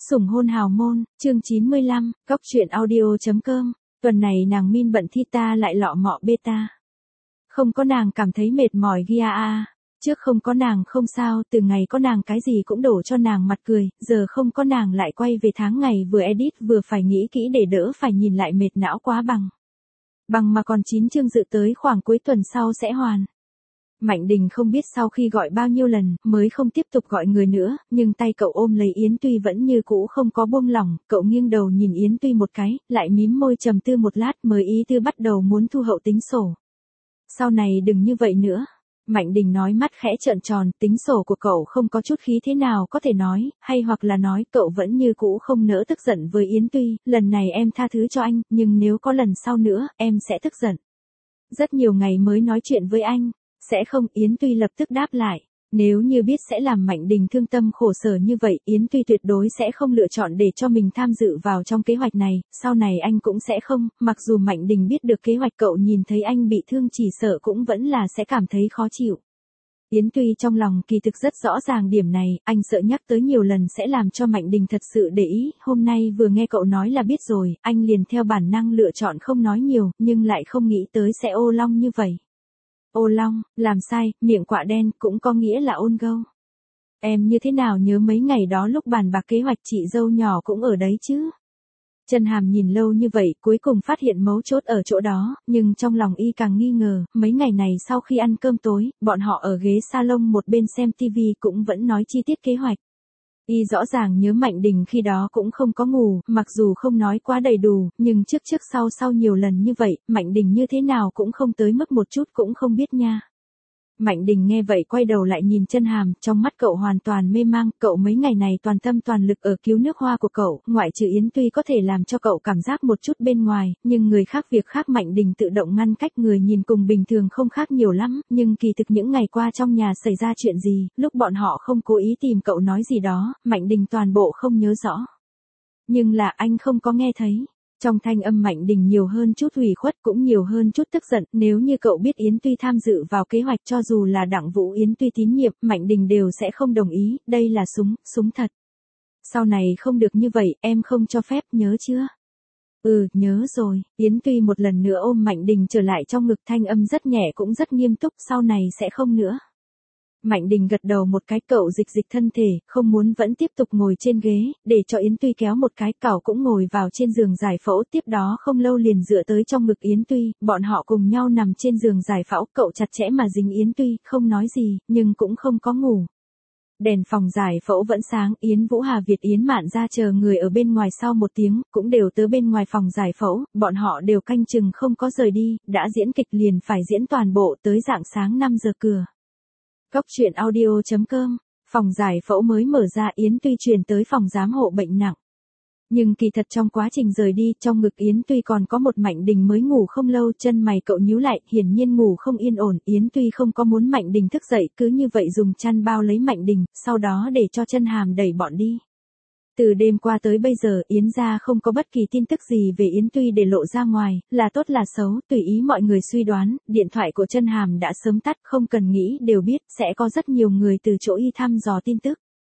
Sủng hôn hào môn, chương 95, Cóc truyện audio.com. Tuần này nàng min bận thi ta lại lọ mọ beta. Không có nàng cảm thấy mệt mỏi ghi a. Trước không có nàng không sao, từ ngày có nàng cái gì cũng đổ cho nàng mặt cười, giờ không có nàng lại quay về tháng ngày vừa edit vừa phải nghĩ kỹ để đỡ phải nhìn lại mệt não quá bằng. Bằng mà còn 9 chương dự tới khoảng cuối tuần sau sẽ hoàn. Mạnh Đình không biết sau khi gọi bao nhiêu lần mới không tiếp tục gọi người nữa, nhưng tay cậu ôm lấy Yến Tuy vẫn như cũ không có buông lỏng, cậu nghiêng đầu nhìn Yến Tuy một cái, lại mím môi trầm tư một lát mới ý tư bắt đầu muốn thu hậu tính sổ. Sau này đừng như vậy nữa. Mạnh Đình nói mắt khẽ trợn tròn, tính sổ của cậu không có chút khí thế nào có thể nói, hay hoặc là nói cậu vẫn như cũ không nỡ tức giận với Yến Tuy, lần này em tha thứ cho anh, nhưng nếu có lần sau nữa, em sẽ tức giận. Rất nhiều ngày mới nói chuyện với anh. Sẽ không, Yến Tuy lập tức đáp lại. Nếu như biết sẽ làm Mạnh Đình thương tâm khổ sở như vậy, Yến Tuy tuyệt đối sẽ không lựa chọn để cho mình tham dự vào trong kế hoạch này, sau này anh cũng sẽ không, mặc dù Mạnh Đình biết được kế hoạch cậu nhìn thấy anh bị thương chỉ sợ cũng vẫn là sẽ cảm thấy khó chịu. Yến Tuy trong lòng kỳ thực rất rõ ràng điểm này, anh sợ nhắc tới nhiều lần sẽ làm cho Mạnh Đình thật sự để ý, hôm nay vừa nghe cậu nói là biết rồi, anh liền theo bản năng lựa chọn không nói nhiều, nhưng lại không nghĩ tới sẽ ô long như vậy. Ô long, làm sai, miệng quạ đen cũng có nghĩa là ôn gâu. Em như thế nào nhớ mấy ngày đó lúc bàn bạc kế hoạch chị dâu nhỏ cũng ở đấy chứ? Chân Hàm nhìn lâu như vậy cuối cùng phát hiện mấu chốt ở chỗ đó, nhưng trong lòng y càng nghi ngờ, mấy ngày này sau khi ăn cơm tối, bọn họ ở ghế salon một bên xem tivi cũng vẫn nói chi tiết kế hoạch. Y rõ ràng nhớ Mạnh Đình khi đó cũng không có ngủ, mặc dù không nói quá đầy đủ, nhưng trước sau nhiều lần như vậy, Mạnh Đình như thế nào cũng không tới mức một chút cũng không biết nha. Mạnh Đình nghe vậy quay đầu lại nhìn Chân Hàm, trong mắt cậu hoàn toàn mê mang, cậu mấy ngày này toàn tâm toàn lực ở cứu nước hoa của cậu, ngoại trừ Yến Tuy có thể làm cho cậu cảm giác một chút bên ngoài, nhưng người khác việc khác Mạnh Đình tự động ngăn cách người nhìn cùng bình thường không khác nhiều lắm, nhưng kỳ thực những ngày qua trong nhà xảy ra chuyện gì, lúc bọn họ không cố ý tìm cậu nói gì đó, Mạnh Đình toàn bộ không nhớ rõ. Nhưng là anh không có nghe thấy. Trong thanh âm Mạnh Đình nhiều hơn chút ủy khuất cũng nhiều hơn chút tức giận, nếu như cậu biết Yến Tuy tham dự vào kế hoạch cho dù là Đặng Vũ Yến Tuy tín nhiệm, Mạnh Đình đều sẽ không đồng ý, đây là súng thật. Sau này không được như vậy, em không cho phép, nhớ chưa? Ừ, nhớ rồi, Yến Tuy một lần nữa ôm Mạnh Đình trở lại trong ngực thanh âm rất nhẹ cũng rất nghiêm túc, sau này sẽ không nữa. Mạnh Đình gật đầu một cái cậu dịch thân thể, không muốn vẫn tiếp tục ngồi trên ghế, để cho Yến Tuy kéo một cái cậu cũng ngồi vào trên giường giải phẫu tiếp đó không lâu liền dựa tới trong ngực Yến Tuy, bọn họ cùng nhau nằm trên giường giải phẫu cậu chặt chẽ mà dính Yến Tuy, không nói gì, nhưng cũng không có ngủ. Đèn phòng giải phẫu vẫn sáng, Yến Vũ Hà Việt Yến Mạn ra chờ người ở bên ngoài sau một tiếng, cũng đều tới bên ngoài phòng giải phẫu, bọn họ đều canh chừng không có rời đi, đã diễn kịch liền phải diễn toàn bộ tới rạng sáng 5 giờ cửa. Cóc truyện audio.com, phòng giải phẫu mới mở ra Yến Tuy truyền tới phòng giám hộ bệnh nặng. Nhưng kỳ thật trong quá trình rời đi, trong ngực Yến Tuy còn có một Mạnh Đình mới ngủ không lâu, chân mày cậu nhíu lại, hiển nhiên ngủ không yên ổn, Yến Tuy không có muốn Mạnh Đình thức dậy, cứ như vậy dùng chăn bao lấy Mạnh Đình, sau đó để cho Chân Hàm đẩy bọn đi. Từ đêm qua tới bây giờ, Yến gia không có bất kỳ tin tức gì về Yến Tuy để lộ ra ngoài, là tốt là xấu, tùy ý mọi người suy đoán, điện thoại của Chân Hàm đã sớm tắt, không cần nghĩ đều biết, sẽ có rất nhiều người từ chỗ y thăm dò tin tức.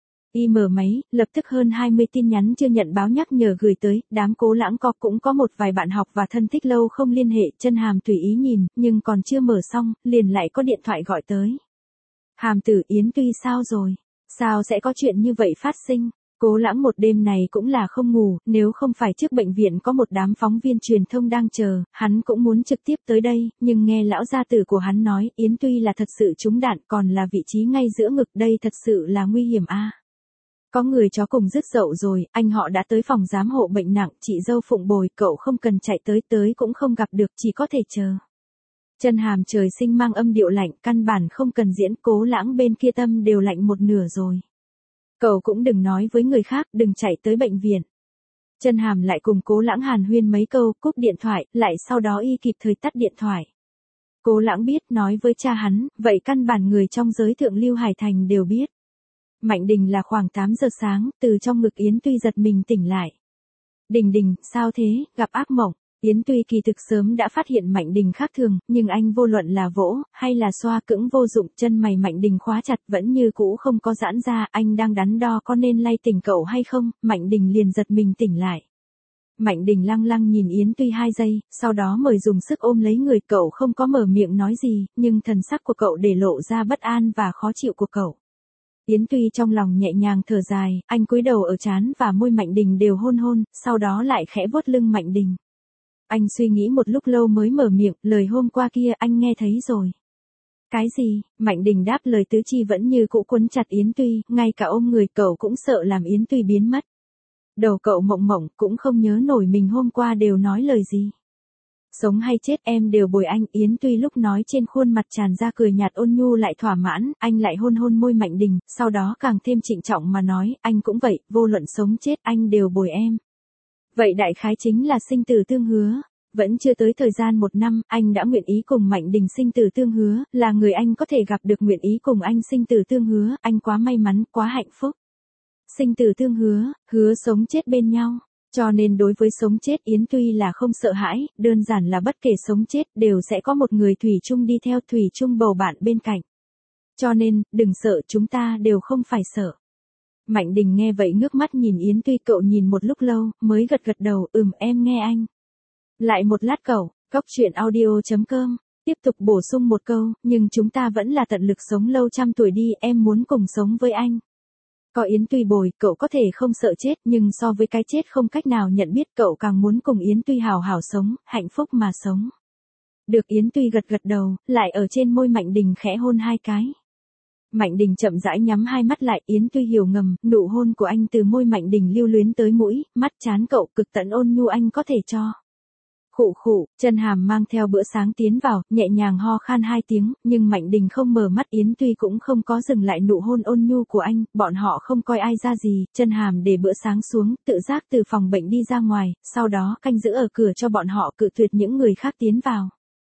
Y mở máy, lập tức hơn 20 tin nhắn chưa nhận báo nhắc nhở gửi tới, đám Cố Lãng có cũng có một vài bạn học và thân thích lâu không liên hệ, Chân Hàm tùy ý nhìn, nhưng còn chưa mở xong, liền lại có điện thoại gọi tới. Hàm tử, Yến Tuy sao rồi? Sao sẽ có chuyện như vậy phát sinh? Cố Lãng một đêm này cũng là không ngủ, nếu không phải trước bệnh viện có một đám phóng viên truyền thông đang chờ, hắn cũng muốn trực tiếp tới đây, nhưng nghe lão gia tử của hắn nói, Yến Tuy là thật sự trúng đạn, còn là vị trí ngay giữa ngực, đây thật sự là nguy hiểm a. Có người chó cùng rứt dậu rồi, anh họ đã tới phòng giám hộ bệnh nặng, chị dâu phụng bồi, cậu không cần chạy tới cũng không gặp được, chỉ có thể chờ. Chân Hàm trời sinh mang âm điệu lạnh, căn bản không cần diễn, Cố Lãng bên kia tâm đều lạnh một nửa rồi. Cậu cũng đừng nói với người khác, đừng chạy tới bệnh viện. Chân Hàm lại cùng Cố Lãng hàn huyên mấy câu, cúp điện thoại, lại sau đó y kịp thời tắt điện thoại. Cố Lãng biết, nói với cha hắn, vậy căn bản người trong giới thượng lưu Hải Thành đều biết. Mạnh Đình là khoảng 8 giờ sáng, từ trong ngực Yến Tuy giật mình tỉnh lại. Đình, sao thế, gặp ác mộng. Yến Tuy kỳ thực sớm đã phát hiện Mạnh Đình khác thường, nhưng anh vô luận là vỗ, hay là xoa cưỡng vô dụng, chân mày Mạnh Đình khóa chặt vẫn như cũ không có giãn ra, anh đang đắn đo có nên lay tỉnh cậu hay không, Mạnh Đình liền giật mình tỉnh lại. Mạnh Đình lăng lăng nhìn Yến Tuy 2 giây, sau đó mời dùng sức ôm lấy người, cậu không có mở miệng nói gì, nhưng thần sắc của cậu để lộ ra bất an và khó chịu của cậu. Yến Tuy trong lòng nhẹ nhàng thở dài, anh cúi đầu ở trán và môi Mạnh Đình đều hôn hôn, sau đó lại khẽ vuốt lưng Mạnh Đình. Anh suy nghĩ một lúc lâu mới mở miệng, lời hôm qua kia anh nghe thấy rồi. Cái gì? Mạnh Đình đáp lời tứ chi vẫn như cũ quấn chặt Yến Tuy, ngay cả ôm người cậu cũng sợ làm Yến Tuy biến mất. Đầu cậu mộng mộng, cũng không nhớ nổi mình hôm qua đều nói lời gì. Sống hay chết em đều bồi anh, Yến Tuy lúc nói trên khuôn mặt tràn ra cười nhạt ôn nhu lại thỏa mãn, anh lại hôn hôn môi Mạnh Đình, sau đó càng thêm trịnh trọng mà nói, anh cũng vậy, vô luận sống chết anh đều bồi em. Vậy đại khái chính là sinh tử tương hứa. Vẫn chưa tới thời gian 1 năm, anh đã nguyện ý cùng Mạnh Đình sinh tử tương hứa, là người anh có thể gặp được nguyện ý cùng anh sinh tử tương hứa, anh quá may mắn, quá hạnh phúc. Sinh tử tương hứa, hứa sống chết bên nhau. Cho nên đối với sống chết Yến Tuy là không sợ hãi, đơn giản là bất kể sống chết đều sẽ có một người thủy chung đi theo, thủy chung bầu bạn bên cạnh. Cho nên, đừng sợ, chúng ta đều không phải sợ. Mạnh Đình nghe vậy ngước mắt nhìn Yến Tuy, cậu nhìn một lúc lâu, mới gật gật đầu, em nghe anh. Lại một lát cậu, coctruyện.audio.com, tiếp tục bổ sung một câu, nhưng chúng ta vẫn là tận lực sống lâu trăm tuổi đi, em muốn cùng sống với anh. Có Yến Tuy bồi, cậu có thể không sợ chết, nhưng so với cái chết không cách nào nhận biết, cậu càng muốn cùng Yến Tuy hào hào sống, hạnh phúc mà sống. Được, Yến Tuy gật gật đầu, lại ở trên môi Mạnh Đình khẽ hôn 2 cái. Mạnh Đình chậm rãi nhắm 2 mắt lại, Yến Tuy hiểu ngầm, nụ hôn của anh từ môi Mạnh Đình lưu luyến tới mũi, mắt trán cậu cực tận ôn nhu anh có thể cho. Khụ khụ, Chân Hàm mang theo bữa sáng tiến vào, nhẹ nhàng ho khan 2 tiếng, nhưng Mạnh Đình không mở mắt, Yến Tuy cũng không có dừng lại nụ hôn ôn nhu của anh, bọn họ không coi ai ra gì, Chân Hàm để bữa sáng xuống, tự giác từ phòng bệnh đi ra ngoài, sau đó canh giữ ở cửa cho bọn họ, cự tuyệt những người khác tiến vào.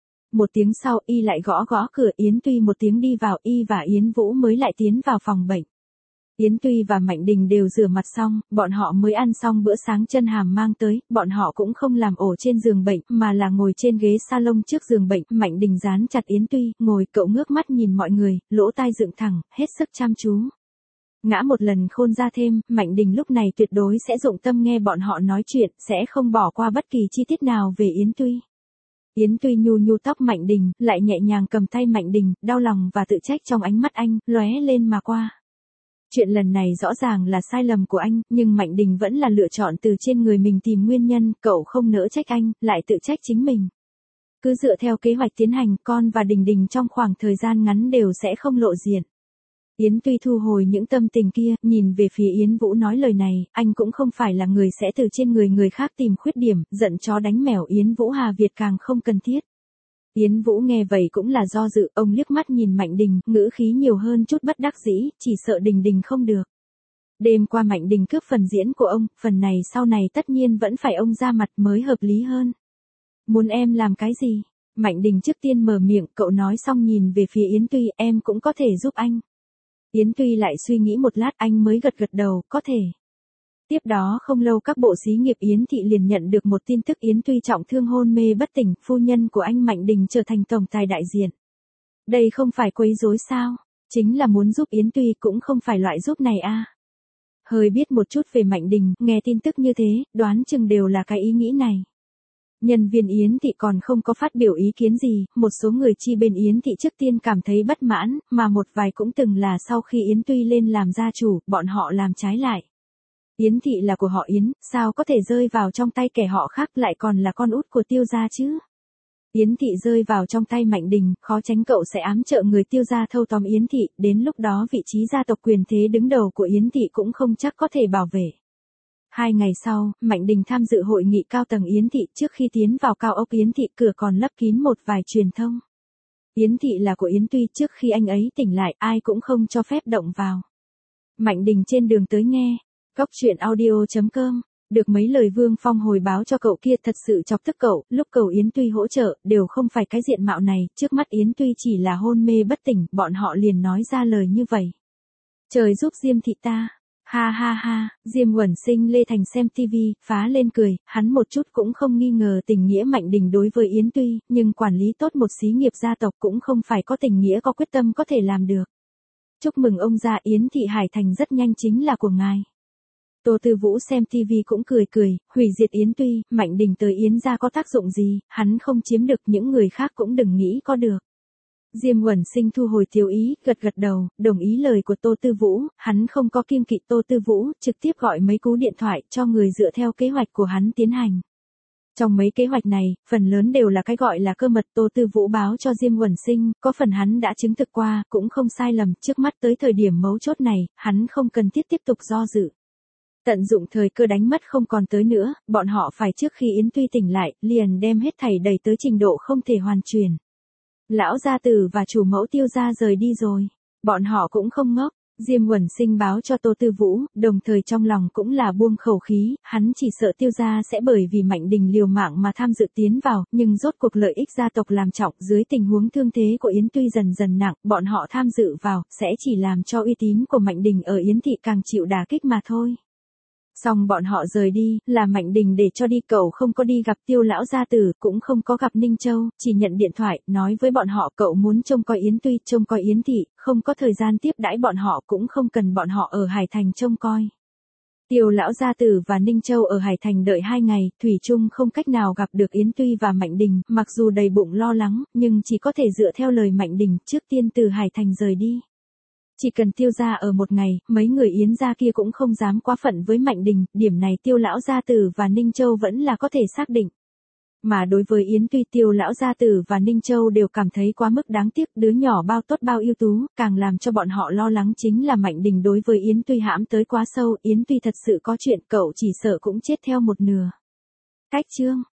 1 tiếng sau, y lại gõ gõ cửa, Yến Tuy 1 tiếng đi vào, y và Yến Vũ mới lại tiến vào phòng bệnh. Yến Tuy và Mạnh Đình đều rửa mặt xong, bọn họ mới ăn xong bữa sáng Chân Hàm mang tới, bọn họ cũng không làm ổ trên giường bệnh, mà là ngồi trên ghế salon trước giường bệnh, Mạnh Đình dán chặt Yến Tuy, ngồi, cậu ngước mắt nhìn mọi người, lỗ tai dựng thẳng, hết sức chăm chú. Ngã một lần khôn ra thêm, Mạnh Đình lúc này tuyệt đối sẽ dụng tâm nghe bọn họ nói chuyện, sẽ không bỏ qua bất kỳ chi tiết nào về Yến Tuy. Yến Tuy nhu nhu tóc Mạnh Đình, lại nhẹ nhàng cầm tay Mạnh Đình, đau lòng và tự trách trong ánh mắt anh, lóe lên mà qua. Chuyện lần này rõ ràng là sai lầm của anh, nhưng Mạnh Đình vẫn là lựa chọn từ trên người mình tìm nguyên nhân, cậu không nỡ trách anh, lại tự trách chính mình. Cứ dựa theo kế hoạch tiến hành, con và Đình Đình trong khoảng thời gian ngắn đều sẽ không lộ diện. Yến Tuy thu hồi những tâm tình kia, nhìn về phía Yến Vũ nói lời này, anh cũng không phải là người sẽ từ trên người khác tìm khuyết điểm, giận chó đánh mèo, Yến Vũ Hà Việt càng không cần thiết. Yến Vũ nghe vậy cũng là do dự, ông liếc mắt nhìn Mạnh Đình, ngữ khí nhiều hơn chút bất đắc dĩ, chỉ sợ Đình Đình không được. Đêm qua Mạnh Đình cướp phần diễn của ông, phần này sau này tất nhiên vẫn phải ông ra mặt mới hợp lý hơn. Muốn em làm cái gì? Mạnh Đình trước tiên mở miệng, cậu nói xong nhìn về phía Yến Tuy, em cũng có thể giúp anh. Yến Tuy lại suy nghĩ một lát, anh mới gật gật đầu, có thể. Tiếp đó không lâu các bộ xí nghiệp Yến Thị liền nhận được một tin tức Yến Tuy trọng thương hôn mê bất tỉnh, phu nhân của anh Mạnh Đình trở thành tổng tài đại diện. Đây không phải quấy rối sao? Chính là muốn giúp Yến Tuy, cũng không phải loại giúp này a. Hơi biết một chút về Mạnh Đình, nghe tin tức như thế, đoán chừng đều là cái ý nghĩ này. Nhân viên Yến Thị còn không có phát biểu ý kiến gì, một số người chi bên Yến Thị trước tiên cảm thấy bất mãn, mà một vài cũng từng là sau khi Yến Tuy lên làm gia chủ, bọn họ làm trái lại. Yến Thị là của họ Yến, sao có thể rơi vào trong tay kẻ họ khác, lại còn là con út của Tiêu gia chứ? Yến Thị rơi vào trong tay Mạnh Đình, khó tránh cậu sẽ ám trợ người Tiêu gia thâu tóm Yến Thị, đến lúc đó vị trí gia tộc quyền thế đứng đầu của Yến Thị cũng không chắc có thể bảo vệ. 2 ngày sau, Mạnh Đình tham dự hội nghị cao tầng Yến Thị, trước khi tiến vào cao ốc Yến Thị, cửa còn lấp kín một vài truyền thông. Yến Thị là của Yến Tuy, trước khi anh ấy tỉnh lại, ai cũng không cho phép động vào. Mạnh Đình trên đường tới nghe, coctruyện.audio.com, được mấy lời Vương Phong hồi báo cho cậu kia thật sự chọc tức cậu, lúc cầu Yến Tuy hỗ trợ, đều không phải cái diện mạo này, trước mắt Yến Tuy chỉ là hôn mê bất tỉnh, bọn họ liền nói ra lời như vậy. Trời giúp Diêm Thị ta. Ha ha ha, Diêm Uẩn Sinh Lê Thành xem tivi, phá lên cười, hắn một chút cũng không nghi ngờ tình nghĩa Mạnh Đình đối với Yến Tuy, nhưng quản lý tốt một xí nghiệp gia tộc cũng không phải có tình nghĩa có quyết tâm có thể làm được. Chúc mừng ông già, Yến Thị Hải Thành rất nhanh chính là của ngài. Tô Tư Vũ xem tivi cũng cười cười, hủy diệt Yến Tuy, Mạnh Đình tới Yến gia có tác dụng gì, hắn không chiếm được, những người khác cũng đừng nghĩ có được. Diêm Uẩn Sinh thu hồi tiêu ý, gật gật đầu, đồng ý lời của Tô Tư Vũ, hắn không có kiêng kỵ Tô Tư Vũ, trực tiếp gọi mấy cú điện thoại cho người dựa theo kế hoạch của hắn tiến hành. Trong mấy kế hoạch này, phần lớn đều là cái gọi là cơ mật. Tô Tư Vũ báo cho Diêm Uẩn Sinh, có phần hắn đã chứng thực qua, cũng không sai lầm, trước mắt tới thời điểm mấu chốt này, hắn không cần thiết tiếp tục do dự. Tận dụng thời cơ đánh mất không còn tới nữa, bọn họ phải trước khi Yến Tuy tỉnh lại, liền đem hết thảy đẩy tới trình độ không thể hoàn chuyển. Lão gia tử và chủ mẫu Tiêu gia rời đi rồi, bọn họ cũng không ngốc. Diêm Uẩn Sinh báo cho Tô Tư Vũ, đồng thời trong lòng cũng là buông khẩu khí, hắn chỉ sợ Tiêu gia sẽ bởi vì Mạnh Đình liều mạng mà tham dự tiến vào, nhưng rốt cuộc lợi ích gia tộc làm trọng, dưới tình huống thương thế của Yến Tuy dần dần nặng, bọn họ tham dự vào, sẽ chỉ làm cho uy tín của Mạnh Đình ở Yến Thị càng chịu đả kích mà thôi. Xong bọn họ rời đi, là Mạnh Đình để cho đi, cậu không có đi gặp Tiêu lão gia tử, cũng không có gặp Ninh Châu, chỉ nhận điện thoại, nói với bọn họ cậu muốn trông coi Yến Tuy, trông coi Yến Thị, không có thời gian tiếp đãi bọn họ, cũng không cần bọn họ ở Hải Thành trông coi. Tiêu lão gia tử và Ninh Châu ở Hải Thành đợi 2 ngày, thủy chung không cách nào gặp được Yến Tuy và Mạnh Đình, mặc dù đầy bụng lo lắng, nhưng chỉ có thể dựa theo lời Mạnh Đình, trước tiên từ Hải Thành rời đi. Chỉ cần Tiêu gia ở một ngày, mấy người Yến gia kia cũng không dám quá phận với Mạnh Đình, điểm này Tiêu lão gia tử và Ninh Châu vẫn là có thể xác định. Mà đối với Yến Tuy, Tiêu lão gia tử và Ninh Châu đều cảm thấy quá mức đáng tiếc, đứa nhỏ bao tốt bao ưu tú, càng làm cho bọn họ lo lắng chính là Mạnh Đình đối với Yến Tuy hãm tới quá sâu, Yến Tuy thật sự có chuyện, cậu chỉ sợ cũng chết theo một nửa. Cách chương